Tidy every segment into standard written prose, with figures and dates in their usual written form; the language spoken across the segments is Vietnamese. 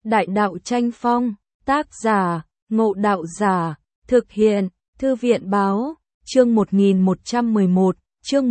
Đại đạo tranh phong, tác giả, Ngộ Đạo Giả, thực hiện, Thư viện báo, chương 1111, chương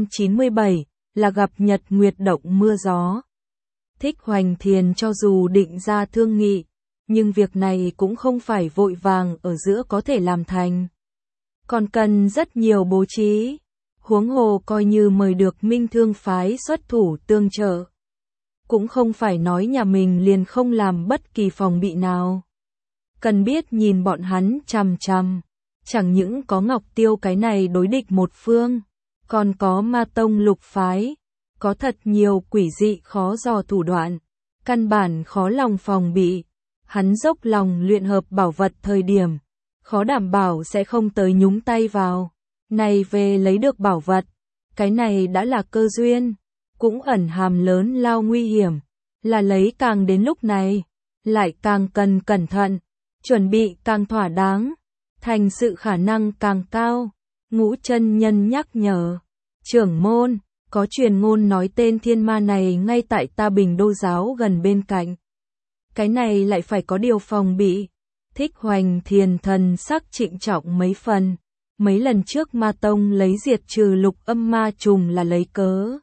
197, là gặp nhật nguyệt động mưa gió. Thích Hoành Thiền cho dù định ra thương nghị, nhưng việc này cũng không phải vội vàng ở giữa có thể làm thành. Còn cần rất nhiều bố trí, huống hồ coi như mời được Minh Thương phái xuất thủ tương trợ. Cũng không phải nói nhà mình liền không làm bất kỳ phòng bị nào. Cần biết nhìn bọn hắn chằm chằm, chẳng những có Ngọc Tiêu cái này đối địch một phương, còn có Ma Tông Lục phái, có thật nhiều quỷ dị khó dò thủ đoạn, căn bản khó lòng phòng bị. Hắn dốc lòng luyện hợp bảo vật thời điểm, khó đảm bảo sẽ không tới nhúng tay vào. Này về lấy được bảo vật, cái này đã là cơ duyên, cũng ẩn hàm lớn lao nguy hiểm, là lấy càng đến lúc này, lại càng cần cẩn thận, chuẩn bị càng thỏa đáng, thành sự khả năng càng cao. Ngũ chân nhân nhắc nhở, trưởng môn, có truyền ngôn nói tên thiên ma này ngay tại Ta Bình Đô giáo gần bên cạnh. Cái này lại phải có điều phòng bị. Thích Hoành Thiền thần sắc trịnh trọng mấy phần. Mấy lần trước Ma Tông lấy diệt trừ Lục Âm ma trùng là lấy cớ.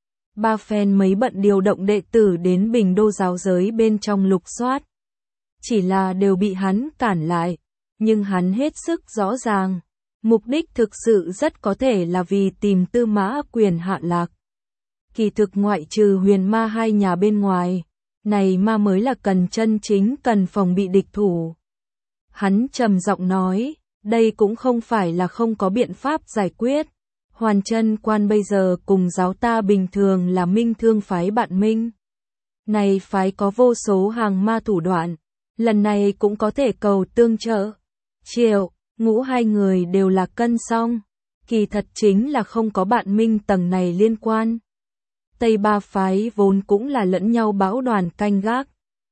Ba phen mấy bận điều động đệ tử đến Bình Đô giáo giới bên trong lục soát. Chỉ là đều bị hắn cản lại, nhưng hắn hết sức rõ ràng. Mục đích thực sự rất có thể là vì tìm Tư Mã Quyền hạ lạc. Kỳ thực ngoại trừ Huyền Ma hai nhà bên ngoài, này ma mới là cần chân chính cần phòng bị địch thủ. Hắn trầm giọng nói, đây cũng không phải là không có biện pháp giải quyết. Hoàn Chân Quan bây giờ cùng giáo ta bình thường là Minh Thương phái bạn minh. Này phái có vô số hàng ma thủ đoạn, lần này cũng có thể cầu tương trợ. Triệu, Ngũ hai người đều là cân song, kỳ thật chính là không có bạn minh tầng này liên quan. Tây ba phái vốn cũng là lẫn nhau bão đoàn canh gác.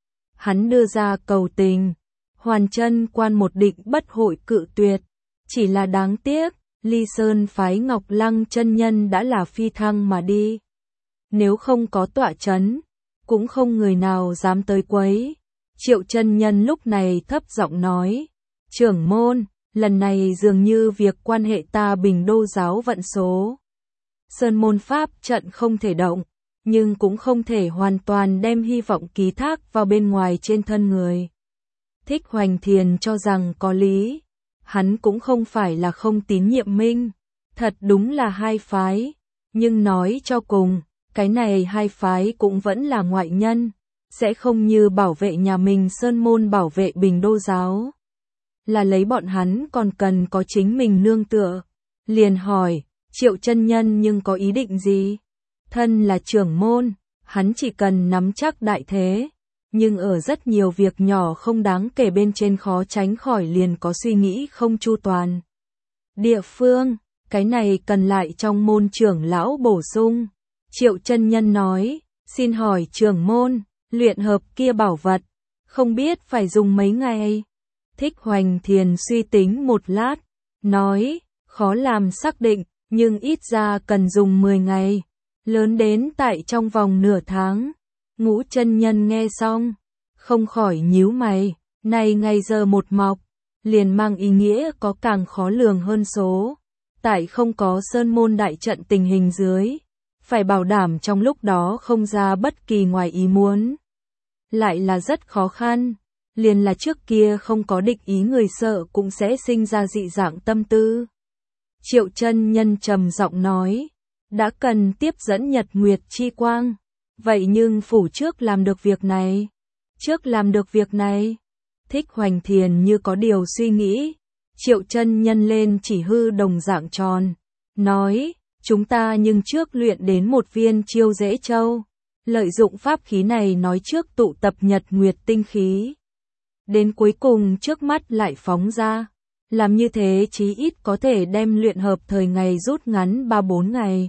Hắn đưa ra cầu tình, Hoàn Chân Quan một định bất hội cự tuyệt, chỉ là đáng tiếc, Ly Sơn phái Ngọc Lăng chân nhân đã là phi thăng mà đi. Nếu không có tọa chấn, cũng không người nào dám tới quấy. Triệu chân nhân lúc này thấp giọng nói, trưởng môn, lần này dường như việc quan hệ Ta Bình Đô giáo vận số. Sơn môn pháp trận không thể động, nhưng cũng không thể hoàn toàn đem hy vọng ký thác vào bên ngoài trên thân người. Thích Hoành Thiền cho rằng có lý, hắn cũng không phải là không tín nhiệm Minh, thật đúng là hai phái, nhưng nói cho cùng, cái này hai phái cũng vẫn là ngoại nhân, sẽ không như bảo vệ nhà mình Sơn môn bảo vệ Bình Đô giáo. Là lấy bọn hắn còn cần có chính mình nương tựa. Liền hỏi, Triệu chân nhân nhưng có ý định gì? Thân là trưởng môn, hắn chỉ cần nắm chắc đại thế, nhưng ở rất nhiều việc nhỏ không đáng kể bên trên khó tránh khỏi liền có suy nghĩ không chu toàn. Địa phương, cái này cần lại trong môn trưởng lão bổ sung. Triệu chân nhân nói, xin hỏi trưởng môn, luyện hợp kia bảo vật, không biết phải dùng mấy ngày? Thích Hoành Thiền suy tính một lát, nói, khó làm xác định, nhưng ít ra cần dùng 10 ngày, lớn đến tại trong vòng nửa tháng. Ngũ chân nhân nghe xong, không khỏi nhíu mày, này ngày giờ một mọc, liền mang ý nghĩa có càng khó lường hơn số. Tại không có sơn môn đại trận tình hình dưới, phải bảo đảm trong lúc đó không ra bất kỳ ngoài ý muốn. Lại là rất khó khăn. Liền là trước kia không có địch ý người sợ cũng sẽ sinh ra dị dạng tâm tư. Triệu chân nhân trầm giọng nói, đã cần tiếp dẫn nhật nguyệt chi quang, vậy nhưng phủ trước làm được việc này. Trước làm được việc này. Thích Hoành Thiền như có điều suy nghĩ. Triệu chân nhân lên chỉ hư đồng dạng tròn, nói, chúng ta nhưng trước luyện đến một viên chiêu dễ châu, lợi dụng pháp khí này nói trước tụ tập nhật nguyệt tinh khí. Đến cuối cùng trước mắt lại phóng ra, làm như thế chí ít có thể đem luyện hợp thời ngày rút ngắn 3-4 ngày.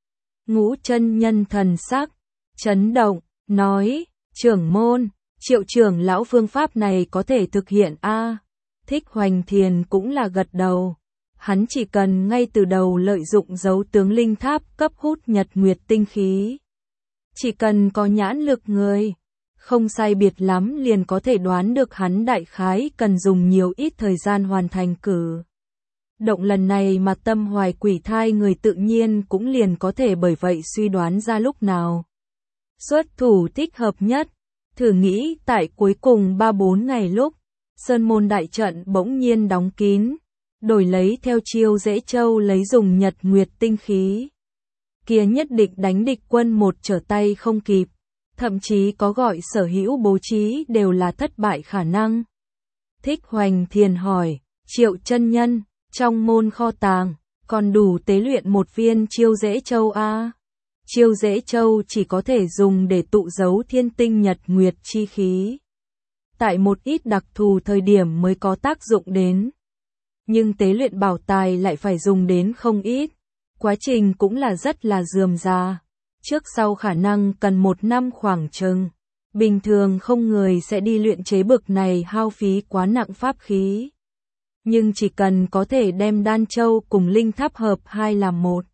Ngũ chân nhân thần sắc, chấn động, nói, trưởng môn, Triệu trưởng lão phương pháp này có thể thực hiện a? Thích Hoành Thiền cũng là gật đầu, hắn chỉ cần ngay từ đầu lợi dụng dấu tướng linh tháp cấp hút nhật nguyệt tinh khí. Chỉ cần có nhãn lực người, không sai biệt lắm liền có thể đoán được hắn đại khái cần dùng nhiều ít thời gian hoàn thành cử động lần này, mà tâm hoài quỷ thai người tự nhiên cũng liền có thể bởi vậy suy đoán ra lúc nào xuất thủ thích hợp nhất. Thử nghĩ tại cuối cùng 3-4 ngày lúc Sơn Môn đại trận bỗng nhiên đóng kín, đổi lấy theo chiêu Dễ Châu lấy dùng nhật nguyệt tinh khí. Kia nhất định đánh địch quân một trở tay không kịp, thậm chí có gọi sở hữu bố trí đều là thất bại khả năng. Thích Hoành Thiền hỏi, Triệu chân nhân, trong môn kho tàng, còn đủ tế luyện một viên chiêu Dễ Châu a? Chiêu Dễ Châu chỉ có thể dùng để tụ giấu thiên tinh nhật nguyệt chi khí. Tại một ít đặc thù thời điểm mới có tác dụng đến. Nhưng tế luyện bảo tài lại phải dùng đến không ít. Quá trình cũng là rất là rườm rà. Trước sau khả năng cần 1 năm khoảng chừng. Bình thường không người sẽ đi luyện chế bực này hao phí quá nặng pháp khí. Nhưng chỉ cần có thể đem đan châu cùng linh tháp hợp hai làm một.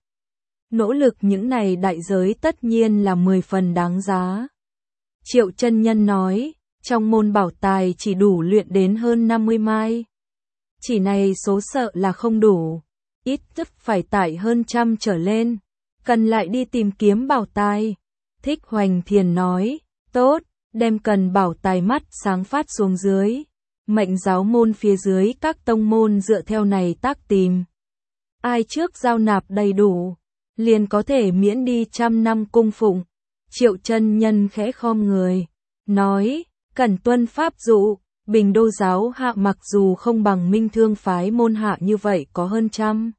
Nỗ lực những này đại giới tất nhiên là 10 phần đáng giá. Triệu chân nhân nói, trong môn bảo tài chỉ đủ luyện đến hơn 50 mai. Chỉ này số sợ là không đủ, ít nhất phải tải hơn 100 trở lên, cần lại đi tìm kiếm bảo tài. Thích Hoành Thiền nói, tốt, đem cần bảo tài mắt sáng phát xuống dưới. Mệnh giáo môn phía dưới các tông môn dựa theo này tác tìm. Ai trước giao nạp đầy đủ, liền có thể miễn đi 100 năm cung phụng. Triệu chân nhân khẽ khom người, nói, cẩn tuân pháp dụ, Bình Đô giáo hạ mặc dù không bằng Minh Thương phái môn hạ như vậy có hơn 100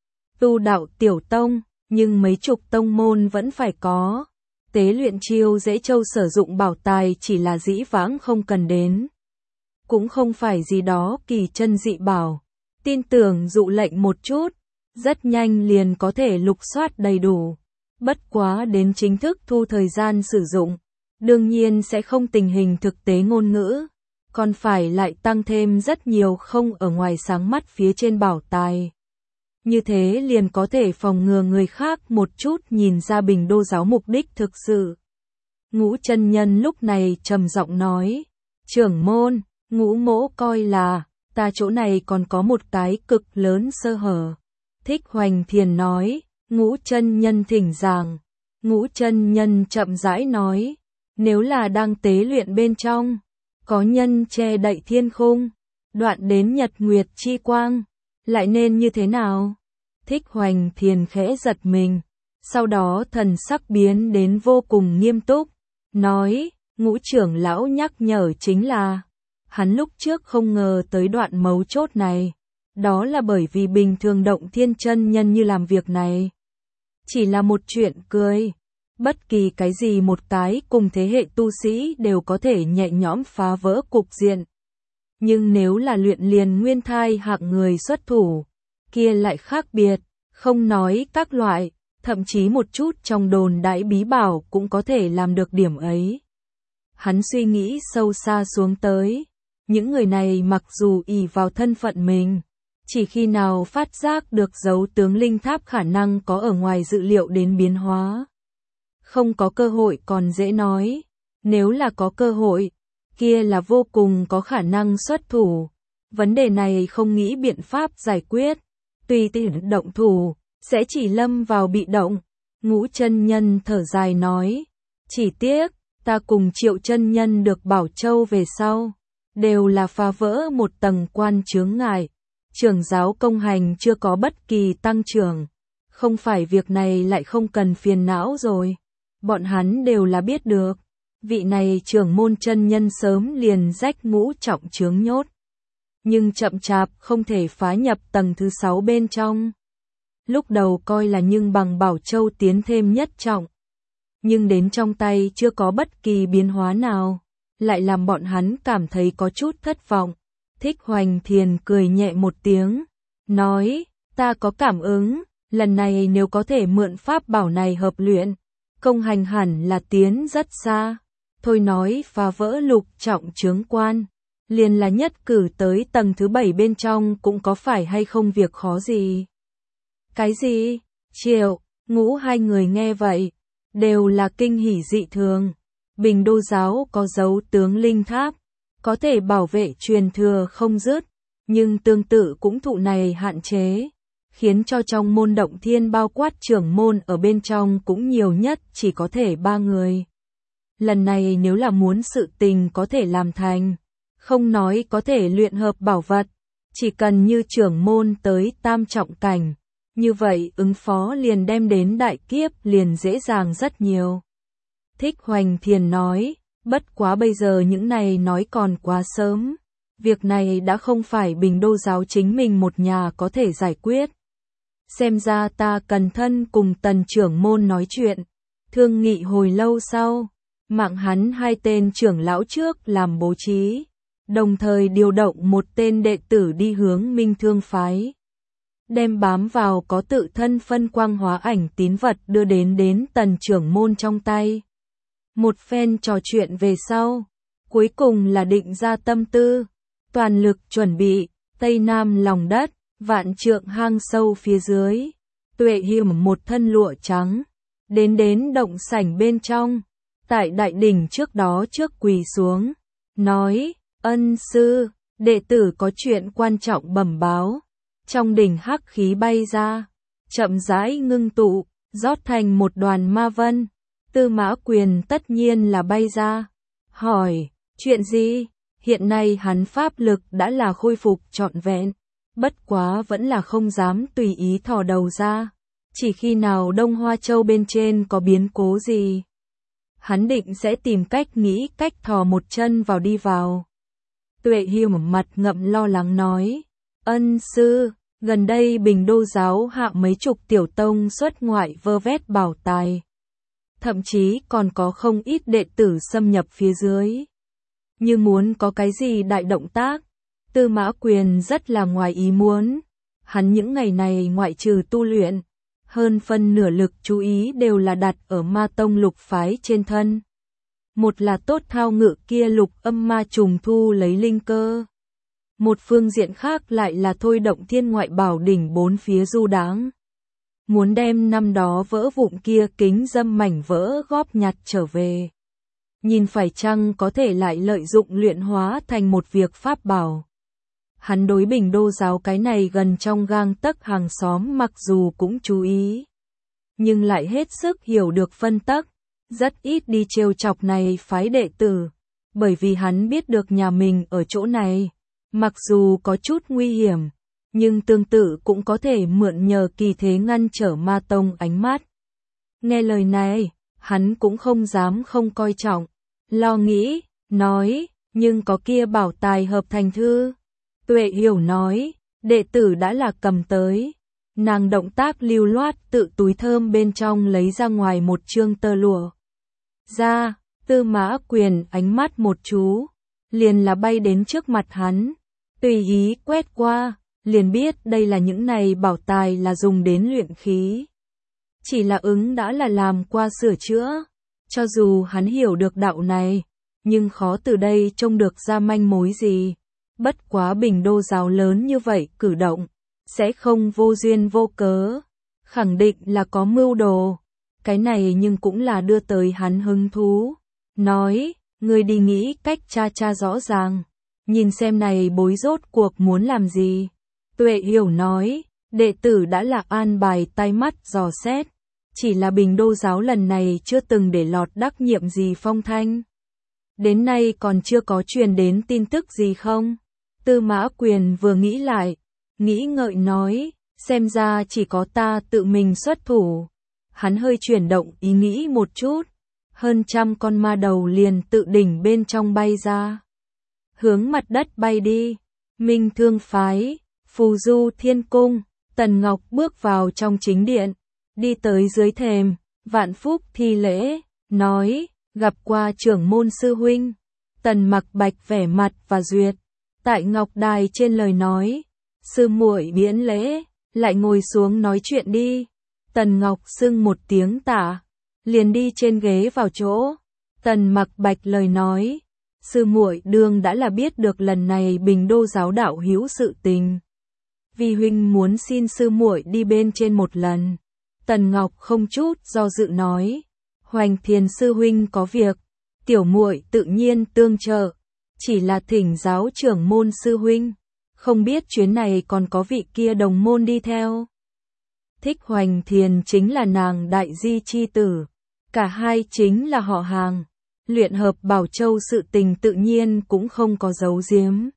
tu đạo tiểu tông, nhưng mấy chục tông môn vẫn phải có. Tế luyện chiêu Dễ Châu sử dụng bảo tài chỉ là dĩ vãng không cần đến. Cũng không phải gì đó kỳ chân dị bảo. Tin tưởng dụ lệnh một chút, rất nhanh liền có thể lục soát đầy đủ. Bất quá đến chính thức thu thời gian sử dụng, đương nhiên sẽ không tình hình thực tế ngôn ngữ, còn phải lại tăng thêm rất nhiều không ở ngoài sáng mắt phía trên bảo tài. Như thế liền có thể phòng ngừa người khác một chút nhìn ra Bình Đô giáo mục đích thực sự. Ngũ chân nhân lúc này trầm giọng nói, trưởng môn, Ngũ mỗ coi là, ta chỗ này còn có một cái cực lớn sơ hở. Thích Hoành Thiền nói, Ngũ chân nhân thỉnh giảng. Ngũ chân nhân chậm rãi nói, nếu là đang tế luyện bên trong, có nhân che đậy thiên khung, đoạn đến nhật nguyệt chi quang, lại nên như thế nào? Thích Hoành Thiền khẽ giật mình, sau đó thần sắc biến đến vô cùng nghiêm túc, nói, Ngũ trưởng lão nhắc nhở chính là, hắn lúc trước không ngờ tới đoạn mấu chốt này, đó là bởi vì bình thường Động Thiên chân nhân như làm việc này. Chỉ là một chuyện cười, bất kỳ cái gì một cái cùng thế hệ tu sĩ đều có thể nhẹ nhõm phá vỡ cục diện. Nhưng nếu là luyện liền nguyên thai hạng người xuất thủ, kia lại khác biệt, không nói các loại, thậm chí một chút trong đồn đại bí bảo cũng có thể làm được điểm ấy. Hắn suy nghĩ sâu xa xuống tới, những người này mặc dù ỷ vào thân phận mình, chỉ khi nào phát giác được dấu tướng linh tháp khả năng có ở ngoài dự liệu đến biến hóa. Không có cơ hội còn dễ nói, nếu là có cơ hội, kia là vô cùng có khả năng xuất thủ. Vấn đề này không nghĩ biện pháp giải quyết, tùy tiện động thủ, sẽ chỉ lâm vào bị động. Ngũ chân nhân thở dài nói, chỉ tiếc, ta cùng Triệu chân nhân được Bảo Châu về sau, đều là phá vỡ một tầng quan chướng ngại. Trưởng giáo công hành chưa có bất kỳ tăng trưởng, không phải việc này lại không cần phiền não rồi. Bọn hắn đều là biết được, vị này trưởng môn chân nhân sớm liền rách ngũ trọng chướng nhốt. Nhưng chậm chạp không thể phá nhập tầng thứ 6 bên trong. Lúc đầu coi là nhưng bằng Bảo Châu tiến thêm nhất trọng. Nhưng đến trong tay chưa có bất kỳ biến hóa nào, lại làm bọn hắn cảm thấy có chút thất vọng. Thích Hoành Thiền cười nhẹ một tiếng, nói, ta có cảm ứng, lần này nếu có thể mượn pháp bảo này hợp luyện, công hành hẳn là tiến rất xa. Thôi nói phá vỡ lục trọng chướng quan, liền là nhất cử tới tầng thứ 7 bên trong cũng có phải hay không việc khó gì. Cái gì? Triệu, Ngũ hai người nghe vậy, đều là kinh hỉ dị thường. Bình Đô giáo có dấu tướng linh tháp, có thể bảo vệ truyền thừa không dứt, nhưng tương tự cũng thụ này hạn chế, khiến cho trong môn Động Thiên bao quát trưởng môn ở bên trong cũng nhiều nhất chỉ có thể 3 người. Lần này nếu là muốn sự tình có thể làm thành, không nói có thể luyện hợp bảo vật, chỉ cần như trưởng môn tới tam trọng cảnh, như vậy ứng phó liền đem đến đại kiếp liền dễ dàng rất nhiều. Thích Hoành Thiền nói, bất quá bây giờ những này nói còn quá sớm, việc này đã không phải Bình Đô giáo chính mình một nhà có thể giải quyết. Xem ra ta cần thân cùng Tần trưởng môn nói chuyện, thương nghị hồi lâu sau, mạng hắn 2 tên trưởng lão trước làm bố trí, đồng thời điều động một tên đệ tử đi hướng Minh Thương phái. Đem bám vào có tự thân phân quang hóa ảnh tín vật đưa đến Tần trưởng môn trong tay. Một phen trò chuyện về sau, cuối cùng là định ra tâm tư, toàn lực chuẩn bị, Tây Nam lòng đất, vạn trượng hang sâu phía dưới, Tuệ Hiểm một thân lụa trắng, đến động sảnh bên trong, tại đại đỉnh trước đó trước quỳ xuống, nói, ân sư, đệ tử có chuyện quan trọng bẩm báo. Trong đỉnh hắc khí bay ra, chậm rãi ngưng tụ, rót thành một đoàn ma vân. Tư Mã Quyền tất nhiên là bay ra, hỏi, chuyện gì? Hiện nay hắn pháp lực đã là khôi phục trọn vẹn, bất quá vẫn là không dám tùy ý thò đầu ra, chỉ khi nào Đông Hoa Châu bên trên có biến cố gì, hắn định sẽ tìm cách nghĩ cách thò một chân vào đi vào. Tuệ Hiểm mặt ngậm lo lắng nói, ân sư, gần đây Bình Đô giáo hạ mấy chục tiểu tông xuất ngoại vơ vét bảo tài. Thậm chí còn có không ít đệ tử xâm nhập phía dưới. Như muốn có cái gì đại động tác, Tư Mã Quyền rất là ngoài ý muốn. Hắn những ngày này ngoại trừ tu luyện, hơn phân nửa lực chú ý đều là đặt ở ma tông lục phái trên thân. Một là tốt thao ngự kia lục âm ma trùng thu lấy linh cơ. Một phương diện khác lại là thôi động thiên ngoại bảo đỉnh bốn phía du đãng, muốn đem năm đó vỡ vụn kia kính dâm mảnh vỡ góp nhặt trở về. Nhìn phải chăng có thể lại lợi dụng luyện hóa thành một việc pháp bảo. Hắn đối Bình Đô giáo cái này gần trong gang tấc hàng xóm mặc dù cũng chú ý, nhưng lại hết sức hiểu được phân tắc, rất ít đi trêu chọc này phái đệ tử, bởi vì hắn biết được nhà mình ở chỗ này, mặc dù có chút nguy hiểm, nhưng tương tự cũng có thể mượn nhờ kỳ thế ngăn trở ma tông ánh mắt. Nghe lời này, hắn cũng không dám không coi trọng, lo nghĩ, nói, nhưng có kia bảo tài hợp thành thư. Tuệ Hiểu nói, đệ tử đã là cầm tới. Nàng động tác lưu loát tự túi thơm bên trong lấy ra ngoài một chương tơ lụa. Ra, Tư Mã Quyền ánh mắt một chú, liền là bay đến trước mặt hắn, tùy ý quét qua, liền biết đây là những này bảo tài là dùng đến luyện khí. Chỉ là ứng đã là làm qua sửa chữa, cho dù hắn hiểu được đạo này, nhưng khó từ đây trông được ra manh mối gì. Bất quá Bình Đô giáo lớn như vậy cử động, sẽ không vô duyên vô cớ, khẳng định là có mưu đồ. Cái này nhưng cũng là đưa tới hắn hứng thú. Nói, ngươi đi nghĩ cách tra rõ ràng, nhìn xem này bối rốt cuộc muốn làm gì. Tuệ Hiểu nói, đệ tử đã là an bài tai mắt dò xét, chỉ là Bình Đô giáo lần này chưa từng để lọt đắc nhiệm gì phong thanh. Đến nay còn chưa có truyền đến tin tức gì không? Tư Mã Quyền vừa nghĩ lại, nghĩ ngợi nói, xem ra chỉ có ta tự mình xuất thủ. Hắn hơi chuyển động ý nghĩ một chút, hơn trăm con ma đầu liền tự đỉnh bên trong bay ra. Hướng mặt đất bay đi, Minh Thương phái, Phù Du Thiên Cung, Tần Ngọc bước vào trong chính điện, đi tới dưới thềm, vạn phúc thi lễ, nói, gặp qua trưởng môn sư huynh. Tần Mặc Bạch vẻ mặt và duyệt, tại ngọc đài trên lời nói, sư muội miễn lễ, lại ngồi xuống nói chuyện đi. Tần Ngọc xưng một tiếng tạ, liền đi trên ghế vào chỗ. Tần Mặc Bạch lời nói, sư muội đương đã là biết được lần này Bình Đô giáo đạo hữu sự tình. Vì huynh muốn xin sư muội đi bên trên một lần. Tần Ngọc không chút do dự nói, Hoành Thiền sư huynh có việc, tiểu muội tự nhiên tương trợ, chỉ là thỉnh giáo trưởng môn sư huynh, không biết chuyến này còn có vị kia đồng môn đi theo. Thích Hoành Thiền chính là nàng đại di chi tử, cả hai chính là họ hàng, luyện hợp Bảo Châu sự tình tự nhiên cũng không có giấu giếm.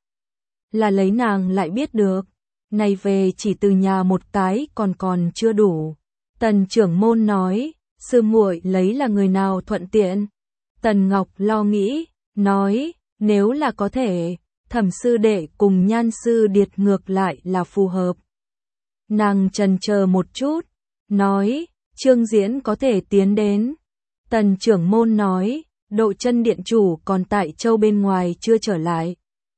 Là lấy nàng lại biết được, này về chỉ từ nhà một cái còn chưa đủ. Tần trưởng môn nói, sư muội lấy là người nào thuận tiện. Tần Ngọc lo nghĩ, nói, nếu là có thể, Thẩm sư đệ cùng Nhan sư điệt ngược lại là phù hợp. Nàng chần chờ một chút, nói, Trương Diễn có thể tiến đến. Tần trưởng môn nói, Độ Chân điện chủ còn tại châu bên ngoài chưa trở lại.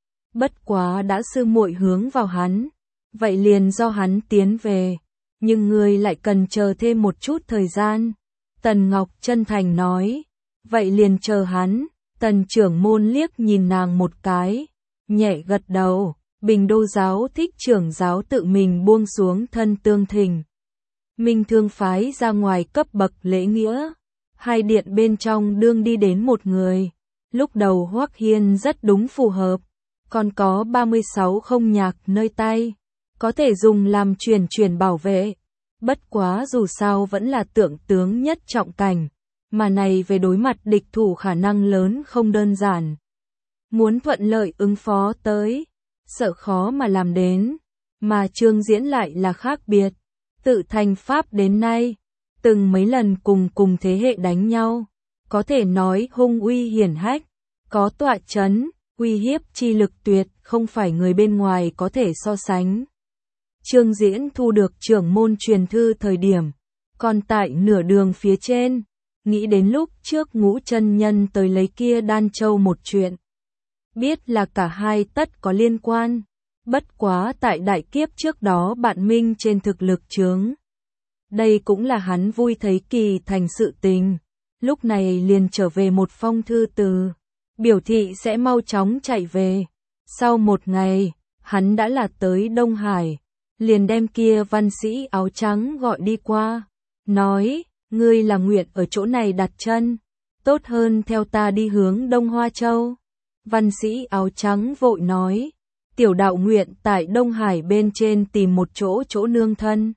Bất quá đã sư muội hướng vào hắn, vậy liền do hắn tiến về, nhưng ngươi lại cần chờ thêm một chút thời gian. Tần Ngọc chân thành nói, vậy liền chờ hắn. Tần trưởng môn liếc nhìn nàng một cái, nhẹ gật đầu. Bình Đô giáo Thích trưởng giáo tự mình buông xuống thân tương thỉnh. Minh Thương phái ra ngoài cấp bậc lễ nghĩa. Hai điện bên trong đương đi đến một người. Lúc đầu Hoắc Hiên rất đúng phù hợp. Còn có 36 không nhạc nơi tay. Có thể dùng làm truyền bảo vệ. Bất quá dù sao vẫn là tượng tướng nhất trọng cảnh. Mà này về đối mặt địch thủ khả năng lớn không đơn giản. Muốn thuận lợi ứng phó tới, sợ khó mà làm đến. Mà Trương Diễn lại là khác biệt. Tự thành pháp đến nay, từng mấy lần cùng thế hệ đánh nhau. Có thể nói hung uy hiển hách, có tọa chấn, uy hiếp chi lực tuyệt không phải người bên ngoài có thể so sánh. Trương Diễn thu được trưởng môn truyền thư thời điểm, còn tại nửa đường phía trên, nghĩ đến lúc trước Ngũ chân nhân tới lấy kia đan châu một chuyện. Biết là cả hai tất có liên quan, bất quá tại đại kiếp trước đó bạn minh trên thực lực chướng. Đây cũng là hắn vui thấy kỳ thành sự tình, lúc này liền trở về một phong thư từ, biểu thị sẽ mau chóng chạy về. Sau một ngày, hắn đã là tới Đông Hải, liền đem kia văn sĩ áo trắng gọi đi qua, nói, ngươi là nguyện ở chỗ này đặt chân, tốt hơn theo ta đi hướng Đông Hoa Châu. Văn sĩ áo trắng vội nói, tiểu đạo nguyện tại Đông Hải bên trên tìm một chỗ nương thân.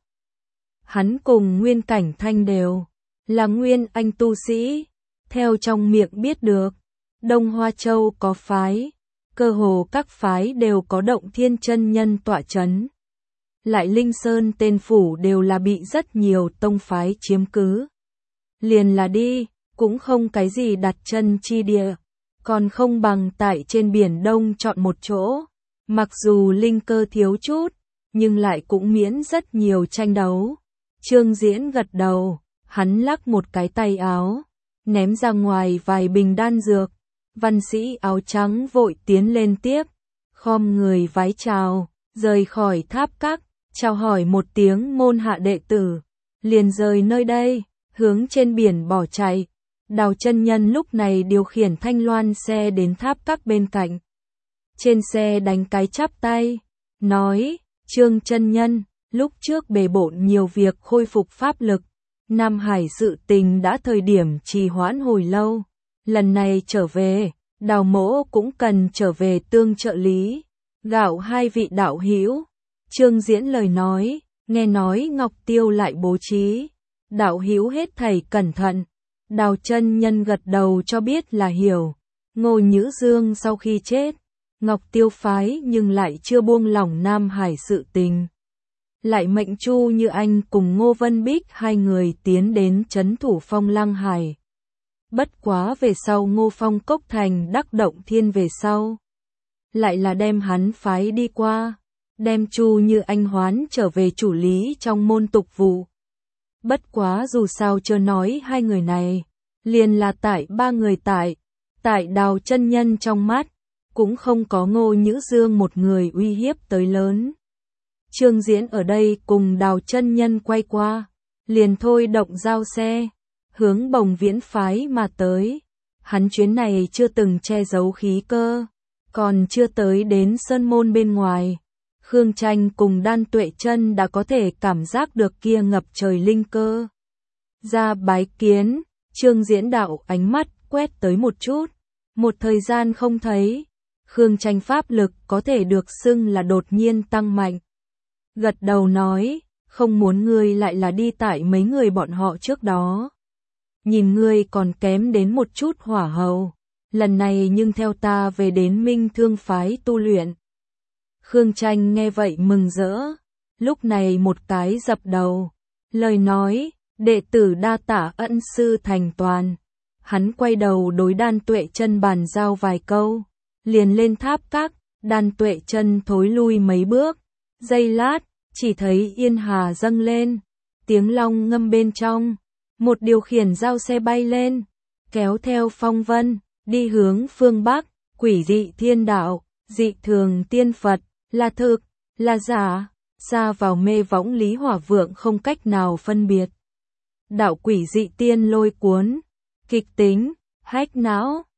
Hắn cùng Nguyên Cảnh Thanh đều là nguyên anh tu sĩ, theo trong miệng biết được, Đông Hoa Châu có phái, cơ hồ các phái đều có Động Thiên chân nhân tọa chấn. Lại Linh Sơn tên phủ đều là bị rất nhiều tông phái chiếm cứ. Liền là đi, cũng không cái gì đặt chân chi địa, còn không bằng tại trên biển Đông chọn một chỗ. Mặc dù linh cơ thiếu chút, nhưng lại cũng miễn rất nhiều tranh đấu. Trương Diễn gật đầu, hắn lắc một cái tay áo, ném ra ngoài vài bình đan dược. Văn sĩ áo trắng vội tiến lên tiếp, khom người vái chào, rời khỏi tháp các, chào hỏi một tiếng môn hạ đệ tử, liền rời nơi đây, hướng trên biển bỏ chạy. Đào chân nhân lúc này điều khiển thanh loan xe đến tháp các bên cạnh. Trên xe đánh cái chắp tay, nói, Trương chân nhân, lúc trước bề bộn nhiều việc khôi phục pháp lực, Nam Hải sự tình đã thời điểm trì hoãn hồi lâu, lần này trở về, Đào mỗ cũng cần trở về tương trợ lý, gạo hai vị đạo hữu. Trương Diễn lời nói, nghe nói Ngọc Tiêu lại bố trí, đạo hữu hết thảy cẩn thận. Đào chân nhân gật đầu cho biết là hiểu. Ngô Nhữ Dương sau khi chết, Ngọc Tiêu phái nhưng lại chưa buông lỏng Nam Hải sự tình. Lại mệnh Chu Như Anh cùng Ngô Vân Bích hai người tiến đến trấn thủ Phong Lăng Hải. Bất quá về sau Ngô Phong Cốc Thành đắc Động Thiên về sau, lại là đem hắn phái đi qua, đem Chu Như Anh hoán trở về chủ lý trong môn tục vụ. Bất quá dù sao chưa nói hai người này, liền là tại ba người tại Đào chân nhân trong mắt, cũng không có Ngô Nhữ Dương một người uy hiếp tới lớn. Trương Diễn ở đây cùng Đào chân nhân quay qua, liền thôi động giao xe, hướng Bồng Viễn phái mà tới. Hắn chuyến này chưa từng che giấu khí cơ, còn chưa tới đến sơn môn bên ngoài. Khương Tranh cùng Đan Tuệ Chân đã có thể cảm giác được kia ngập trời linh cơ. Ra bái kiến, Trương Diễn đạo ánh mắt quét tới một chút, Một thời gian không thấy, Khương Tranh pháp lực có thể được xưng là đột nhiên tăng mạnh. Gật đầu nói, không muốn ngươi lại là đi tại mấy người bọn họ trước đó. Nhìn ngươi còn kém đến một chút hỏa hầu, lần này nhưng theo ta về đến Minh Thương phái tu luyện. Khương Tranh nghe vậy mừng rỡ, lúc này một cái dập đầu, lời nói, đệ tử đa tạ ân sư thành toàn. Hắn quay đầu đối Đan Tuệ Chân bàn giao vài câu, liền lên tháp các, Đan Tuệ Chân thối lui mấy bước, giây lát, chỉ thấy yên hà dâng lên, tiếng long ngâm bên trong, một điều khiển giao xe bay lên, kéo theo phong vân, đi hướng phương Bắc, quỷ dị thiên đạo, dị thường tiên Phật, là thực, là giả, xa vào mê võng Lý Hỏa Vượng không cách nào phân biệt. Đạo quỷ dị tiên lôi cuốn, kịch tính, hách não.